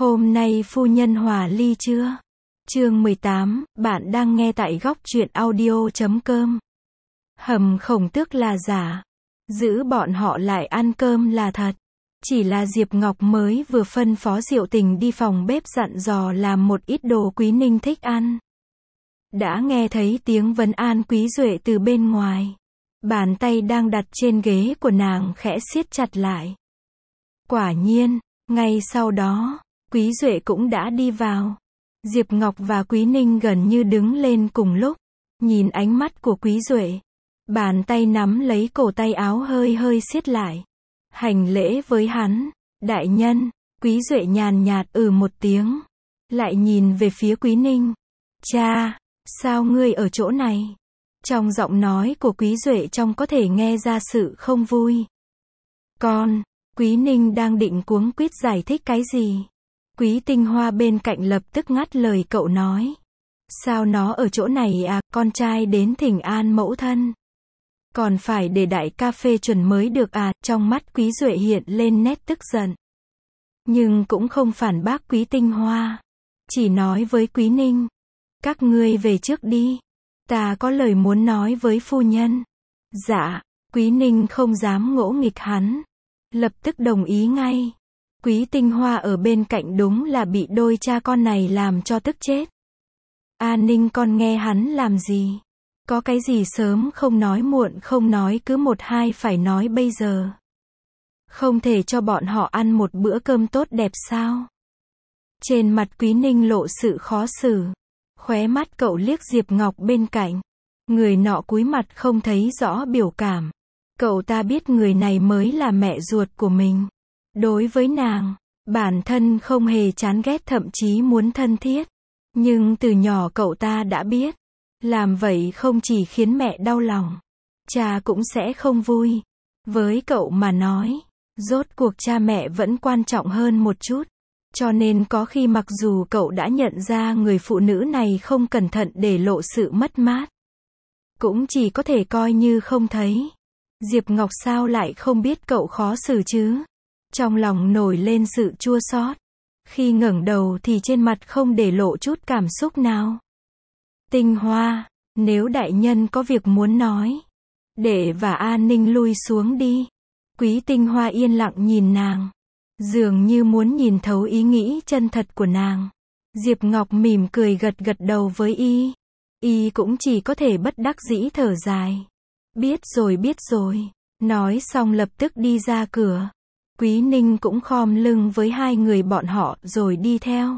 Hôm nay phu nhân hòa ly chưa? Chương 18, bạn đang nghe tại góc truyện audio.com. Hầm Khổng Tước là giả, giữ bọn họ lại ăn cơm là thật. Chỉ là Diệp Ngọc mới vừa phân phó Diệu Tình đi phòng bếp dặn dò làm một ít đồ Quý Ninh thích ăn. Đã nghe thấy tiếng vấn an Quý Duệ từ bên ngoài. Bàn tay đang đặt trên ghế của nàng khẽ siết chặt lại. Quả nhiên, ngay sau đó, Quý Duệ cũng đã đi vào. Diệp Ngọc và Quý Ninh gần như đứng lên cùng lúc. Nhìn ánh mắt của Quý Duệ, bàn tay nắm lấy cổ tay áo hơi hơi siết lại. Hành lễ với hắn. Đại nhân. Quý Duệ nhàn nhạt một tiếng. Lại nhìn về phía Quý Ninh. Cha, sao ngươi ở chỗ này? Trong giọng nói của Quý Duệ trông có thể nghe ra sự không vui. Con. Quý Ninh đang định cuống quýt giải thích cái gì. Quý Tinh Hoa bên cạnh lập tức ngắt lời cậu nói. Sao nó ở chỗ này à, con trai đến thỉnh an mẫu thân. Còn phải để đại ca phê chuẩn mới được à, trong mắt Quý Duệ hiện lên nét tức giận. Nhưng cũng không phản bác Quý Tinh Hoa. Chỉ nói với Quý Ninh. Các ngươi về trước đi. Ta có lời muốn nói với phu nhân. Dạ, Quý Ninh không dám ngỗ nghịch hắn. Lập tức đồng ý ngay. Quý Tinh Hoa ở bên cạnh đúng là bị đôi cha con này làm cho tức chết. A Ninh con nghe hắn làm gì? Có cái gì sớm không nói muộn không nói cứ một hai phải nói bây giờ. Không thể cho bọn họ ăn một bữa cơm tốt đẹp sao? Trên mặt Quý Ninh lộ sự khó xử. Khóe mắt cậu liếc Diệp Ngọc bên cạnh. Người nọ cúi mặt không thấy rõ biểu cảm. Cậu ta biết người này mới là mẹ ruột của mình. Đối với nàng, bản thân không hề chán ghét thậm chí muốn thân thiết. Nhưng từ nhỏ cậu ta đã biết. Làm vậy không chỉ khiến mẹ đau lòng. Cha cũng sẽ không vui. Với cậu mà nói, rốt cuộc cha mẹ vẫn quan trọng hơn một chút. Cho nên có khi mặc dù cậu đã nhận ra người phụ nữ này không cẩn thận để lộ sự mất mát. Cũng chỉ có thể coi như không thấy. Diệp Ngọc sao lại không biết cậu khó xử chứ? Trong lòng nổi lên sự chua xót. Khi ngẩng đầu thì trên mặt không để lộ chút cảm xúc nào. Tinh Hoa, nếu đại nhân có việc muốn nói, để và A Ninh lui xuống đi. Quý Tinh Hoa yên lặng nhìn nàng. Dường như muốn nhìn thấu ý nghĩ chân thật của nàng. Diệp Ngọc mỉm cười gật gật đầu với y. Y cũng chỉ có thể bất đắc dĩ thở dài. Biết rồi. Nói xong lập tức đi ra cửa. Quý Ninh cũng khom lưng với hai người bọn họ rồi đi theo.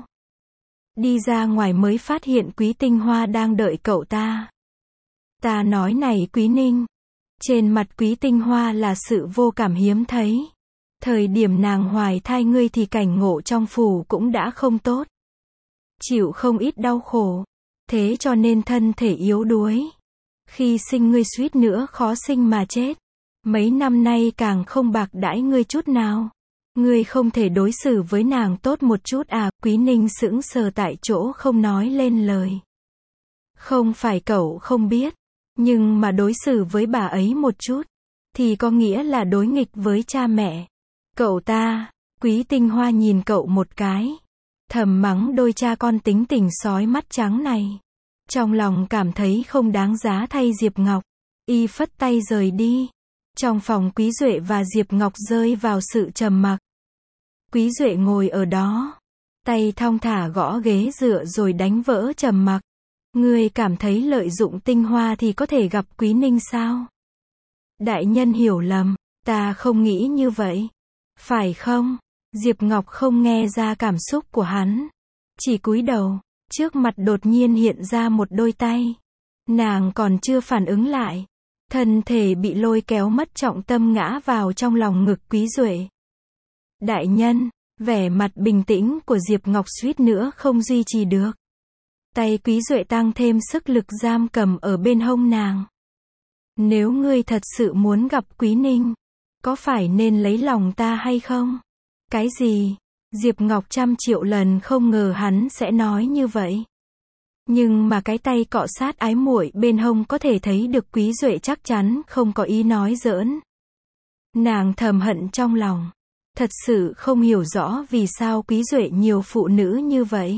Đi ra ngoài mới phát hiện Quý Tinh Hoa đang đợi cậu ta. Ta nói này Quý Ninh. Trên mặt Quý Tinh Hoa là sự vô cảm hiếm thấy. Thời điểm nàng hoài thai ngươi thì cảnh ngộ trong phủ cũng đã không tốt. Chịu không ít đau khổ. Thế cho nên thân thể yếu đuối. Khi sinh ngươi suýt nữa khó sinh mà chết. Mấy năm nay càng không bạc đãi ngươi chút nào. Ngươi không thể đối xử với nàng tốt một chút à? Quý Ninh sững sờ tại chỗ không nói lên lời. Không phải cậu không biết. Nhưng mà đối xử với bà ấy một chút. Thì có nghĩa là đối nghịch với cha mẹ. Cậu ta. Quý Tinh Hoa nhìn cậu một cái. Thầm mắng đôi cha con tính tình sói mắt trắng này. Trong lòng cảm thấy không đáng giá thay Diệp Ngọc. Y phất tay rời đi. Trong phòng Quý Duệ và Diệp Ngọc rơi vào sự trầm mặc. Quý Duệ ngồi ở đó. Tay thong thả gõ ghế dựa rồi đánh vỡ trầm mặc. Ngươi cảm thấy lợi dụng Tinh Hoa thì có thể gặp Quý Ninh sao? Đại nhân hiểu lầm. Ta không nghĩ như vậy. Phải không? Diệp Ngọc không nghe ra cảm xúc của hắn. Chỉ cúi đầu. Trước mặt đột nhiên hiện ra một đôi tay. Nàng còn chưa phản ứng lại. Thân thể bị lôi kéo mất trọng tâm ngã vào trong lòng ngực Quý Duệ. Đại nhân, vẻ mặt bình tĩnh của Diệp Ngọc suýt nữa không duy trì được. Tay Quý Duệ tăng thêm sức lực giam cầm ở bên hông nàng. Nếu ngươi thật sự muốn gặp Quý Ninh, có phải nên lấy lòng ta hay không? Cái gì? Diệp Ngọc 100 triệu lần không ngờ hắn sẽ nói như vậy. Nhưng mà cái tay cọ sát ái muội bên hông có thể thấy được Quý Duệ chắc chắn không có ý nói giỡn. Nàng thầm hận trong lòng. Thật sự không hiểu rõ vì sao Quý Duệ nhiều phụ nữ như vậy.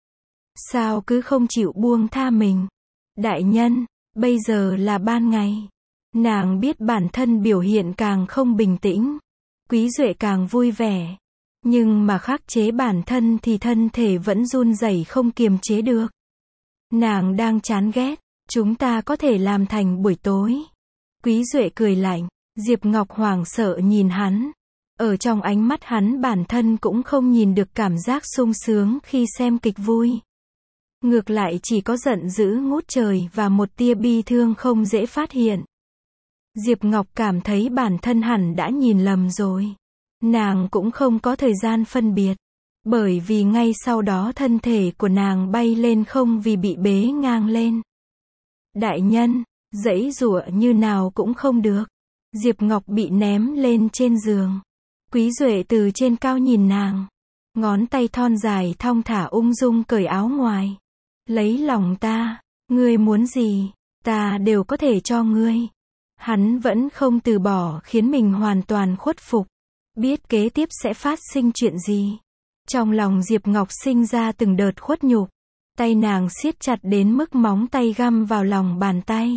Sao cứ không chịu buông tha mình. Đại nhân, bây giờ là ban ngày. Nàng biết bản thân biểu hiện càng không bình tĩnh. Quý Duệ càng vui vẻ. Nhưng mà khắc chế bản thân thì thân thể vẫn run rẩy không kiềm chế được. Nàng đang chán ghét. Chúng ta có thể làm thành buổi tối. Quý Duệ cười lạnh. Diệp Ngọc hoảng sợ nhìn hắn. Ở trong ánh mắt hắn bản thân cũng không nhìn được cảm giác sung sướng khi xem kịch vui. Ngược lại chỉ có giận dữ ngút trời và một tia bi thương không dễ phát hiện. Diệp Ngọc cảm thấy bản thân hẳn đã nhìn lầm rồi. Nàng cũng không có thời gian phân biệt. Bởi vì ngay sau đó thân thể của nàng bay lên không vì bị bế ngang lên. Đại nhân, giãy giụa như nào cũng không được. Diệp Ngọc bị ném lên trên giường. Quý Duệ từ trên cao nhìn nàng. Ngón tay thon dài thong thả ung dung cởi áo ngoài. Lấy lòng ta, ngươi muốn gì, ta đều có thể cho ngươi. Hắn vẫn không từ bỏ khiến mình hoàn toàn khuất phục. Biết kế tiếp sẽ phát sinh chuyện gì. Trong lòng Diệp Ngọc sinh ra từng đợt khuất nhục. Tay nàng siết chặt đến mức móng tay găm vào lòng bàn tay.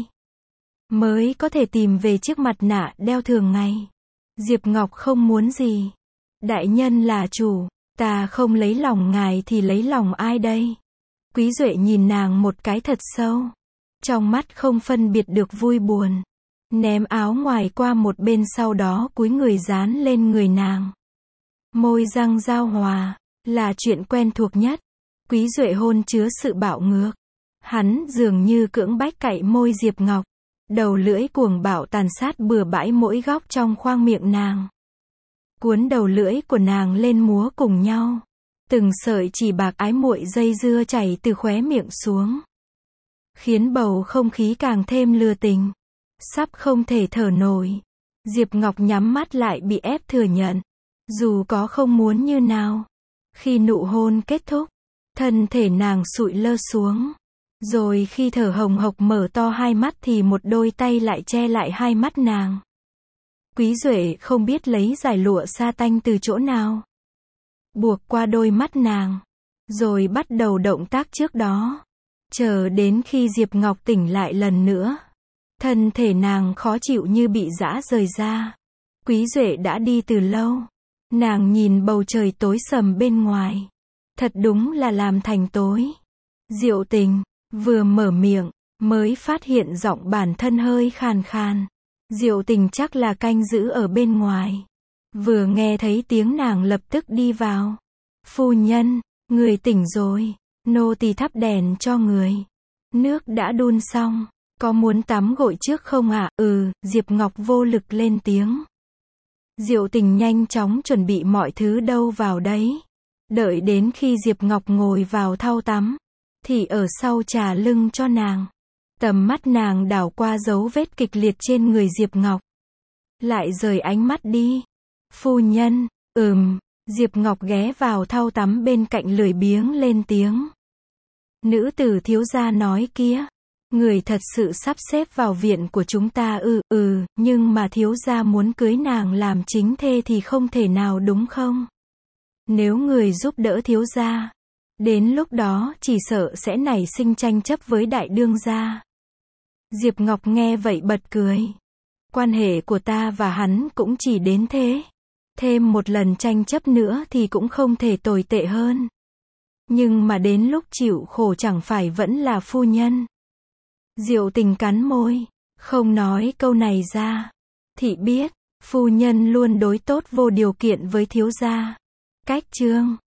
Mới có thể tìm về chiếc mặt nạ đeo thường ngày. Diệp Ngọc không muốn gì. Đại nhân là chủ, ta không lấy lòng ngài thì lấy lòng ai đây? Quý Duệ nhìn nàng một cái thật sâu. Trong mắt không phân biệt được vui buồn. Ném áo ngoài qua một bên sau đó cúi người dán lên người nàng. Môi răng giao hòa, là chuyện quen thuộc nhất. Quý Duệ hôn chứa sự bạo ngược. Hắn dường như cưỡng bách cạy môi Diệp Ngọc. Đầu lưỡi cuồng bạo tàn sát bừa bãi mỗi góc trong khoang miệng nàng. Cuốn đầu lưỡi của nàng lên múa cùng nhau. Từng sợi chỉ bạc ái muội dây dưa chảy từ khóe miệng xuống. Khiến bầu không khí càng thêm lừa tình. Sắp không thể thở nổi. Diệp Ngọc nhắm mắt lại bị ép thừa nhận. Dù có không muốn như nào. Khi nụ hôn kết thúc, thân thể nàng sụi lơ xuống. Rồi khi thở hồng hộc mở to hai mắt thì một đôi tay lại che lại hai mắt nàng. Quý Duệ không biết lấy giải lụa sa tanh từ chỗ nào. Buộc qua đôi mắt nàng. Rồi bắt đầu động tác trước đó. Chờ đến khi Diệp Ngọc tỉnh lại lần nữa. Thân thể nàng khó chịu như bị giã rời ra. Quý Duệ đã đi từ lâu. Nàng nhìn bầu trời tối sầm bên ngoài. Thật đúng là làm thành tối. Diệu Tình, vừa mở miệng, mới phát hiện giọng bản thân hơi khàn khàn. Diệu Tình chắc là canh giữ ở bên ngoài. Vừa nghe thấy tiếng nàng lập tức đi vào. Phu nhân, người tỉnh rồi. Nô tỳ thắp đèn cho người. Nước đã đun xong. Có muốn tắm gội trước không ạ? Diệp Ngọc vô lực lên tiếng. Diệu Tình nhanh chóng chuẩn bị mọi thứ đâu vào đấy. Đợi đến khi Diệp Ngọc ngồi vào thau tắm, thì ở sau trà lưng cho nàng. Tầm mắt nàng đảo qua dấu vết kịch liệt trên người Diệp Ngọc. Lại rời ánh mắt đi. Phu nhân, Diệp Ngọc ghé vào thau tắm bên cạnh lười biếng lên tiếng. Nữ tử thiếu gia nói kia. Người thật sự sắp xếp vào viện của chúng ta nhưng mà thiếu gia muốn cưới nàng làm chính thê thì không thể nào đúng không? Nếu người giúp đỡ thiếu gia, đến lúc đó chỉ sợ sẽ nảy sinh tranh chấp với đại đương gia. Diệp Ngọc nghe vậy bật cười. Quan hệ của ta và hắn cũng chỉ đến thế. Thêm một lần tranh chấp nữa thì cũng không thể tồi tệ hơn. Nhưng mà đến lúc chịu khổ chẳng phải vẫn là phu nhân. Diệu Tình cắn môi, không nói câu này ra. Thị biết, phu nhân luôn đối tốt vô điều kiện với thiếu gia. Cách chương